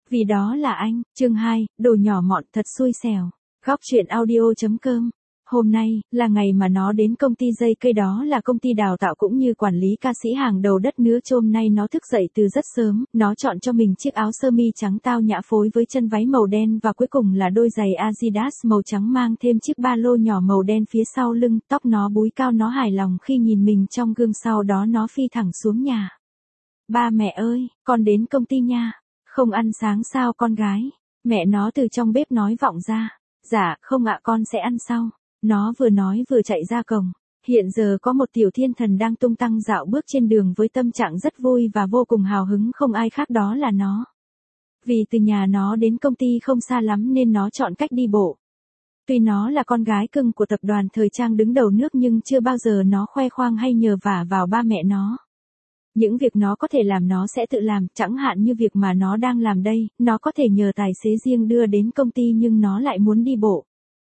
Vì đó là anh. Chương 2, đồ nhỏ mọn thật xui xẻo. Góc truyện audio.com. Hôm nay, là ngày mà nó đến công ty dây cây, đó là công ty đào tạo cũng như quản lý ca sĩ hàng đầu đất nước. Hôm nay nó thức dậy từ rất sớm, nó chọn cho mình chiếc áo sơ mi trắng tao nhã phối với chân váy màu đen và cuối cùng là đôi giày Adidas màu trắng mang thêm chiếc ba lô nhỏ màu đen phía sau lưng. Tóc nó búi cao, nó hài lòng khi nhìn mình trong gương, sau đó nó phi thẳng xuống nhà. Ba mẹ ơi, con đến công ty nha. Không ăn sáng sao con gái? Mẹ nó từ trong bếp nói vọng ra. Dạ, không ạ, con sẽ ăn sau. Nó vừa nói vừa chạy ra cổng. Hiện giờ có một tiểu thiên thần đang tung tăng dạo bước trên đường với tâm trạng rất vui và vô cùng hào hứng, không ai khác đó là nó. Vì từ nhà nó đến công ty không xa lắm nên nó chọn cách đi bộ. Tuy nó là con gái cưng của tập đoàn thời trang đứng đầu nước nhưng chưa bao giờ nó khoe khoang hay nhờ vả vào ba mẹ nó. Những việc nó có thể làm nó sẽ tự làm, chẳng hạn như việc mà nó đang làm đây, nó có thể nhờ tài xế riêng đưa đến công ty nhưng nó lại muốn đi bộ.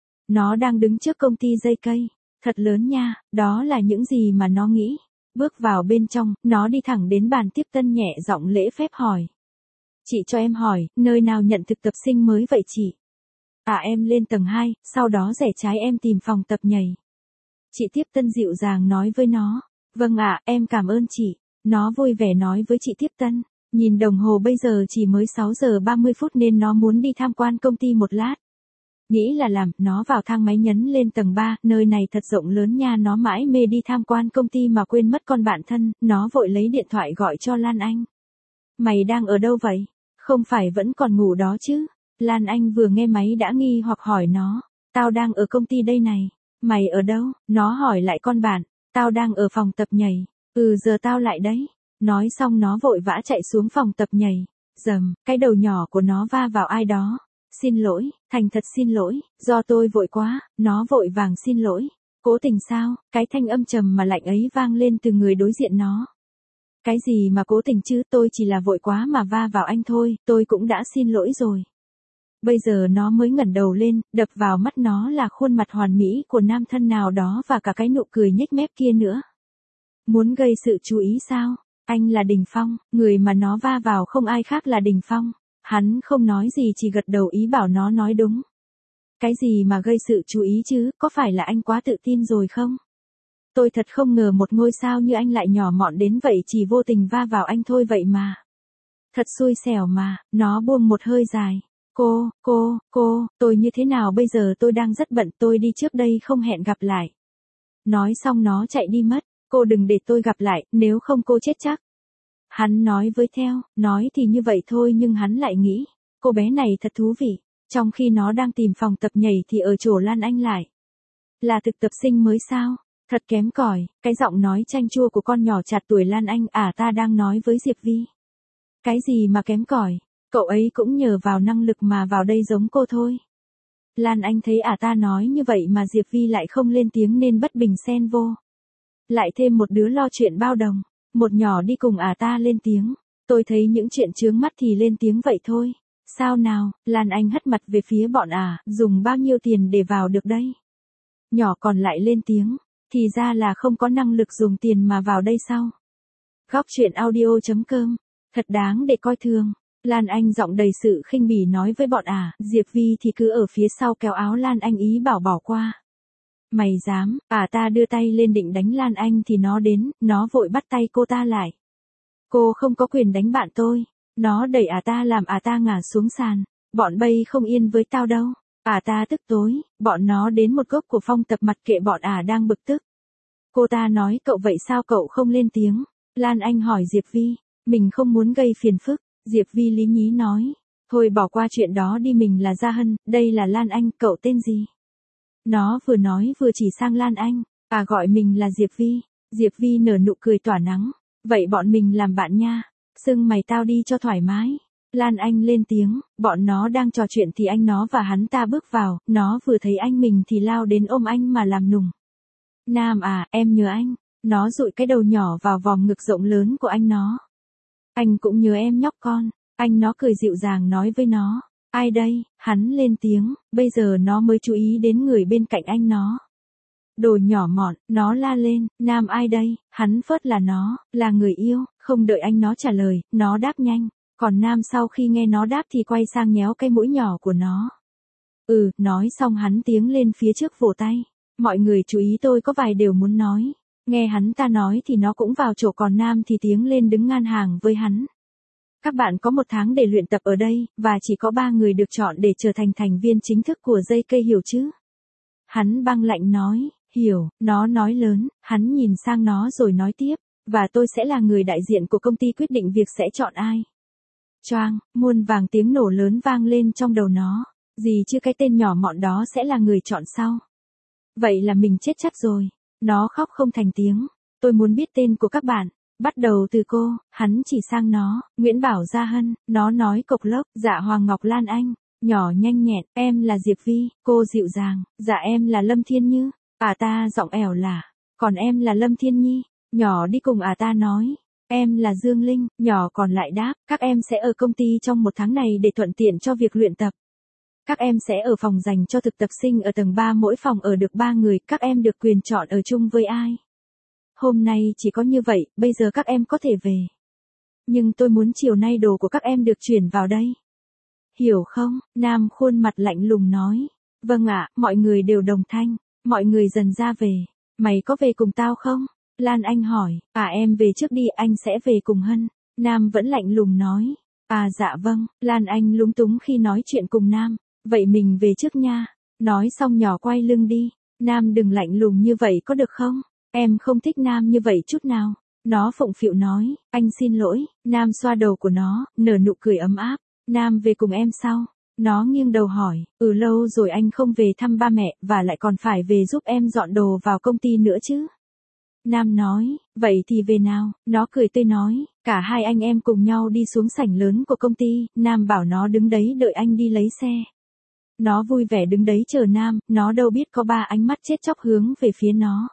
Nó đang đứng trước công ty dây cây, thật lớn nha, đó là những gì mà nó nghĩ. Bước vào bên trong, nó đi thẳng đến bàn tiếp tân, nhẹ giọng lễ phép hỏi. Chị cho em hỏi, nơi nào nhận thực tập sinh mới vậy chị? À, em lên tầng 2, sau đó rẽ trái em tìm phòng tập nhảy. Chị tiếp tân dịu dàng nói với nó. Vâng ạ, em cảm ơn chị. Nó vui vẻ nói với chị tiếp tân. Nhìn đồng hồ bây giờ chỉ mới 6 giờ 30 phút nên nó muốn đi tham quan công ty một lát. Nghĩ là làm, nó vào thang máy nhấn lên tầng 3, nơi này thật rộng lớn nha. Nó mãi mê đi tham quan công ty mà quên mất con bạn thân, nó vội lấy điện thoại gọi cho Lan Anh. Mày đang ở đâu vậy? Không phải vẫn còn ngủ đó chứ? Lan Anh vừa nghe máy đã nghi hoặc hỏi nó. Tao đang ở công ty đây này. Mày ở đâu? Nó hỏi lại con bạn. Tao đang ở phòng tập nhảy. Giờ tao lại đấy. Nói xong nó vội vã chạy xuống phòng tập nhảy. Dầm, cái đầu nhỏ của nó va vào ai đó. Xin lỗi, thành thật xin lỗi, do tôi vội quá. Nó vội vàng xin lỗi. Cố tình sao? Cái thanh âm trầm mà lạnh ấy vang lên từ người đối diện nó. Cái gì mà cố tình chứ, tôi chỉ là vội quá mà va vào anh thôi, tôi cũng đã xin lỗi rồi. Bây giờ nó mới ngẩng đầu lên, đập vào mắt nó là khuôn mặt hoàn mỹ của nam thân nào đó và cả cái nụ cười nhếch mép kia nữa. Muốn gây sự chú ý sao? Anh là Đình Phong, người mà nó va vào không ai khác là Đình Phong. Hắn không nói gì, chỉ gật đầu ý bảo nó nói đúng. Cái gì mà gây sự chú ý chứ, có phải là anh quá tự tin rồi không? Tôi thật không ngờ một ngôi sao như anh lại nhỏ mọn đến vậy, chỉ vô tình va vào anh thôi vậy mà. Thật xui xẻo mà. Nó buông một hơi dài. Cô, tôi như thế nào bây giờ? Tôi đang rất bận, tôi đi trước đây, không hẹn gặp lại. Nói xong nó chạy đi mất. Cô đừng để tôi gặp lại, nếu không cô chết chắc. Hắn nói với theo, nói thì như vậy thôi nhưng hắn lại nghĩ, cô bé này thật thú vị. Trong khi nó đang tìm phòng tập nhảy thì ở chỗ Lan Anh lại. Là thực tập sinh mới sao? Thật kém cỏi. Cái giọng nói chanh chua của con nhỏ chạt tuổi Lan Anh. Ta đang nói với Diệp Vi. Cái gì mà kém cỏi? Cậu ấy cũng nhờ vào năng lực mà vào đây giống cô thôi. Lan Anh thấy ta nói như vậy mà Diệp Vi lại không lên tiếng nên bất bình xen vô. Lại thêm một đứa lo chuyện bao đồng. Một nhỏ đi cùng ta lên tiếng. Tôi thấy những chuyện chướng mắt thì lên tiếng vậy thôi. Sao nào? Lan Anh hất mặt về phía bọn dùng bao nhiêu tiền để vào được đây? Nhỏ còn lại lên tiếng. Thì ra là không có năng lực dùng tiền mà vào đây sao? Góc truyện audio.com. Thật đáng để coi thường. Lan Anh giọng đầy sự khinh bỉ nói với bọn Diệp Vi thì cứ ở phía sau kéo áo Lan Anh ý bảo bỏ qua. Mày dám? Ta đưa tay lên định đánh Lan Anh thì nó đến, nó vội bắt tay cô ta lại. Cô không có quyền đánh bạn tôi. Nó đẩy ta làm ta ngã xuống sàn. Bọn bay không yên với tao đâu. Ta tức tối, bọn nó đến một góc của phòng tập mặc kệ bọn đang bực tức. Cô ta nói cậu vậy sao cậu không lên tiếng? Lan Anh hỏi Diệp Vi. Mình không muốn gây phiền phức. Diệp Vi lý nhí nói. Thôi bỏ qua chuyện đó đi, mình là Gia Hân, đây là Lan Anh, cậu tên gì? Nó vừa nói vừa chỉ sang Lan Anh. Gọi mình là Diệp Vi. Diệp Vi nở nụ cười tỏa nắng. Vậy bọn mình làm bạn nha. Xưng mày tao đi cho thoải mái. Lan Anh lên tiếng. Bọn nó đang trò chuyện thì anh nó và hắn ta bước vào. Nó vừa thấy anh mình thì lao đến ôm anh mà làm nùng. Nam em nhớ anh. Nó dụi cái đầu nhỏ vào vòng ngực rộng lớn của anh nó. Anh cũng nhớ em nhóc con. Anh nó cười dịu dàng nói với nó. Ai đây? Hắn lên tiếng. Bây giờ nó mới chú ý đến người bên cạnh anh nó. Đồ nhỏ mọn, nó la lên. Nam ai đây? Hắn phớt là nó, là người yêu. Không đợi anh nó trả lời, nó đáp nhanh. Còn Nam sau khi nghe nó đáp thì quay sang nhéo cái mũi nhỏ của nó. Nói xong hắn tiến lên phía trước vỗ tay. Mọi người chú ý, tôi có vài điều muốn nói. Nghe hắn ta nói thì nó cũng vào chỗ, còn Nam thì tiến lên đứng ngang hàng với hắn. Các bạn có 1 tháng để luyện tập ở đây, và chỉ có 3 người được chọn để trở thành thành viên chính thức của dây cây, hiểu chứ? Hắn băng lạnh nói, hiểu. Nó nói lớn, hắn nhìn sang nó rồi nói tiếp, và tôi sẽ là người đại diện của công ty quyết định việc sẽ chọn ai. Choang, muôn vàng tiếng nổ lớn vang lên trong đầu nó. Gì chứ, cái tên nhỏ mọn đó sẽ là người chọn sau. Vậy là mình chết chắc rồi. Nó khóc không thành tiếng. Tôi muốn biết tên của các bạn. Bắt đầu từ cô. Hắn chỉ sang nó. Nguyễn Bảo Gia Hân. Nó nói cộc lốc. Dạ Hoàng Ngọc Lan Anh. Nhỏ nhanh nhẹn. Em là Diệp Vi. Cô dịu dàng. Dạ em là Lâm Thiên Như. Ta giọng ẻo lả. Còn em là Lâm Thiên Nhi. Nhỏ đi cùng ta nói. Em là Dương Linh. Nhỏ còn lại đáp. Các em sẽ ở công ty trong 1 tháng này để thuận tiện cho việc luyện tập. Các em sẽ ở phòng dành cho thực tập sinh ở tầng 3, mỗi phòng ở được 3 người, các em được quyền chọn ở chung với ai. Hôm nay chỉ có như vậy, bây giờ các em có thể về. Nhưng tôi muốn chiều nay đồ của các em được chuyển vào đây. Hiểu không? Nam khuôn mặt lạnh lùng nói. Vâng ạ, mọi người đều đồng thanh. Mọi người dần ra về. Mày có về cùng tao không? Lan Anh hỏi. Em về trước đi, anh sẽ về cùng Hân. Nam vẫn lạnh lùng nói. Dạ vâng. Lan Anh lúng túng khi nói chuyện cùng Nam. Vậy mình về trước nha. Nói xong nhỏ quay lưng đi. Nam đừng lạnh lùng như vậy có được không? Em không thích Nam như vậy chút nào. Nó phụng phịu nói. Anh xin lỗi. Nam xoa đầu của nó, nở nụ cười ấm áp. Nam về cùng em sao? Nó nghiêng đầu hỏi. Lâu rồi anh không về thăm ba mẹ, và lại còn phải về giúp em dọn đồ vào công ty nữa chứ. Nam nói. Vậy thì về nào? Nó cười tươi nói. Cả hai anh em cùng nhau đi xuống sảnh lớn của công ty. Nam bảo nó đứng đấy đợi anh đi lấy xe. Nó vui vẻ đứng đấy chờ Nam, nó đâu biết có 3 ánh mắt chết chóc hướng về phía nó.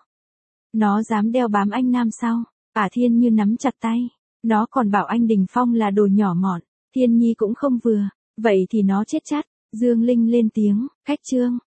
Nó dám đeo bám anh Nam sao? Thiên Như nắm chặt tay. Nó còn bảo anh Đình Phong là đồ nhỏ mọn. Thiên Nhi cũng không vừa. Vậy thì nó chết chắc. Dương Linh lên tiếng. Khách trương.